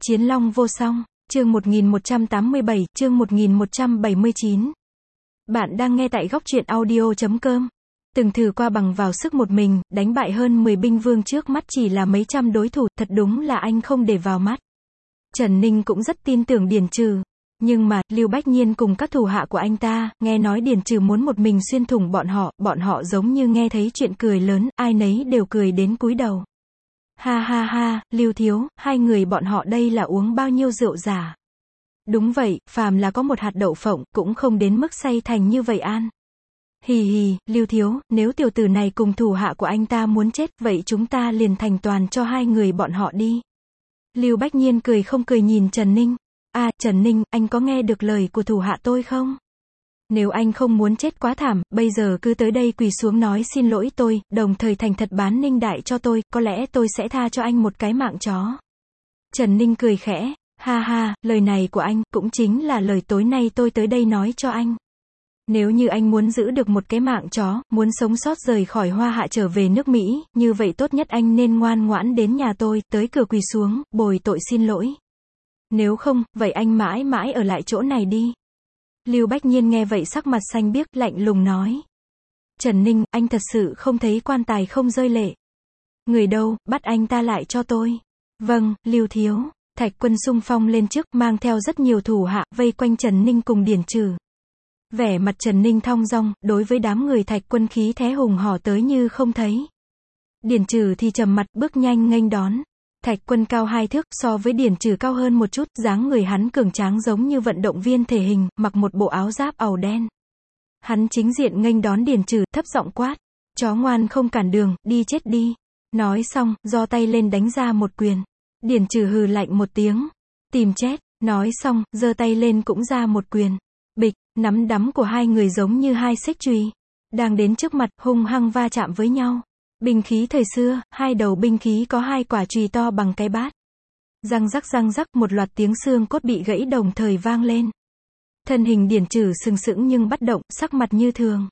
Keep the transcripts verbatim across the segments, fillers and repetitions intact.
Chiến Long vô song, chương một nghìn một trăm tám mươi bảy, chương một nghìn một trăm bảy mươi chín. Bạn đang nghe tại góc truyện audio chấm com. Từng thử qua bằng vào sức một mình, đánh bại hơn mười binh vương trước mắt chỉ là mấy trăm đối thủ, thật đúng là anh không để vào mắt. Trần Ninh cũng rất tin tưởng Điền Trừ. Nhưng mà, Lưu Bách Nhiên cùng các thủ hạ của anh ta, nghe nói Điền Trừ muốn một mình xuyên thủng bọn họ, bọn họ giống như nghe thấy chuyện cười lớn, ai nấy đều cười đến cúi đầu. Ha ha ha, Lưu thiếu, hai người bọn họ đây là uống bao nhiêu rượu giả. Đúng vậy, phàm là có một hạt đậu phộng, cũng không đến mức say thành như vậy an. Hì hì, Lưu thiếu, nếu tiểu tử này cùng thủ hạ của anh ta muốn chết, vậy chúng ta liền thành toàn cho hai người bọn họ đi. Lưu Bách Nhiên cười không cười nhìn Trần Ninh. À, Trần Ninh, anh có nghe được lời của thủ hạ tôi không? Nếu anh không muốn chết quá thảm, bây giờ cứ tới đây quỳ xuống nói xin lỗi tôi, đồng thời thành thật bán Ninh Đại cho tôi, có lẽ tôi sẽ tha cho anh một cái mạng chó. Trần Ninh cười khẽ, ha ha, lời này của anh, cũng chính là lời tối nay tôi tới đây nói cho anh. Nếu như anh muốn giữ được một cái mạng chó, muốn sống sót rời khỏi Hoa Hạ trở về nước Mỹ, như vậy tốt nhất anh nên ngoan ngoãn đến nhà tôi, tới cửa quỳ xuống, bồi tội xin lỗi. Nếu không, vậy anh mãi mãi ở lại chỗ này đi. Lưu Bách Nhiên nghe vậy sắc mặt xanh biếc, lạnh lùng nói. Trần Ninh, anh thật sự không thấy quan tài không rơi lệ. Người đâu, bắt anh ta lại cho tôi. Vâng, Lưu thiếu. Thạch Quân xung phong lên trước, mang theo rất nhiều thủ hạ, vây quanh Trần Ninh cùng Điền Trừ. Vẻ mặt Trần Ninh thong dong, đối với đám người Thạch Quân khí thế hùng hò tới như không thấy. Điền Trừ thì trầm mặt, bước nhanh nghênh đón. Thạch Quân cao hai thước, so với Điền Trừ cao hơn một chút, dáng người hắn cường tráng giống như vận động viên thể hình, mặc một bộ áo giáp àu đen. Hắn chính diện nghênh đón Điền Trừ, thấp giọng quát. Chó ngoan không cản đường, đi chết đi. Nói xong, giơ tay lên đánh ra một quyền. Điền Trừ hừ lạnh một tiếng. Tìm chết. Nói xong, giơ tay lên cũng ra một quyền. Bịch, nắm đấm của hai người giống như hai xích chùy. Đang đến trước mặt, hung hăng va chạm với nhau. Binh khí thời xưa, hai đầu binh khí có hai quả chùy to bằng cái bát. Răng rắc răng rắc, một loạt tiếng xương cốt bị gãy đồng thời vang lên. Thân hình Điền Trừ sừng sững nhưng bất động, sắc mặt như thường.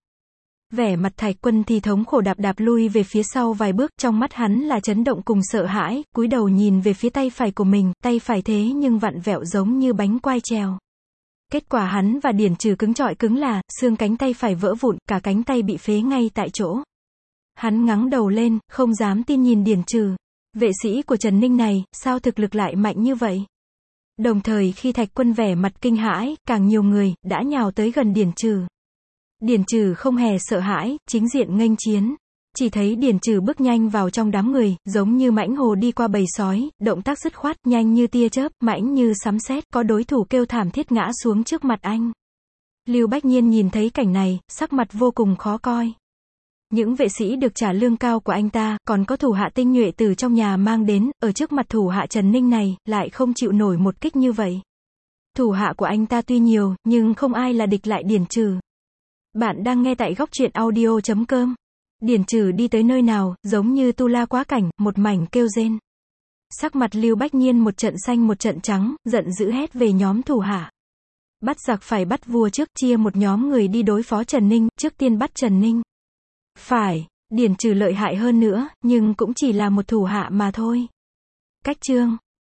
Vẻ mặt Thạch Quân thì thống khổ đạp đạp lui về phía sau vài bước, trong mắt hắn là chấn động cùng sợ hãi, cúi đầu nhìn về phía tay phải của mình, tay phải thế nhưng vặn vẹo giống như bánh quai trèo. Kết quả hắn và Điền Trừ cứng chọi cứng là, xương cánh tay phải vỡ vụn, cả cánh tay bị phế ngay tại chỗ. Hắn ngẩng đầu lên, không dám tin nhìn Điền Trừ. Vệ sĩ của Trần Ninh này, sao thực lực lại mạnh như vậy? Đồng thời khi Thạch Quân vẻ mặt kinh hãi, càng nhiều người, đã nhào tới gần Điền Trừ. Điền Trừ không hề sợ hãi, chính diện nghênh chiến. Chỉ thấy Điền Trừ bước nhanh vào trong đám người, giống như mãnh hồ đi qua bầy sói, động tác dứt khoát, nhanh như tia chớp, mãnh như sấm sét, có đối thủ kêu thảm thiết ngã xuống trước mặt anh. Lưu Bách Nhiên nhìn thấy cảnh này, sắc mặt vô cùng khó coi. Những vệ sĩ được trả lương cao của anh ta, còn có thủ hạ tinh nhuệ từ trong nhà mang đến, ở trước mặt thủ hạ Trần Ninh này, lại không chịu nổi một kích như vậy. Thủ hạ của anh ta tuy nhiều, nhưng không ai là địch lại Điền Trừ. Bạn đang nghe tại góc truyện audio chấm com. Điền Trừ đi tới nơi nào, giống như tu la quá cảnh, một mảnh kêu rên. Sắc mặt Lưu Bách Nhiên một trận xanh một trận trắng, giận dữ hét về nhóm thủ hạ. Bắt giặc phải bắt vua trước, chia một nhóm người đi đối phó Trần Ninh, trước tiên bắt Trần Ninh. Phải, Điền Trừ lợi hại hơn nữa, nhưng cũng chỉ là một thủ hạ mà thôi. Cách chương.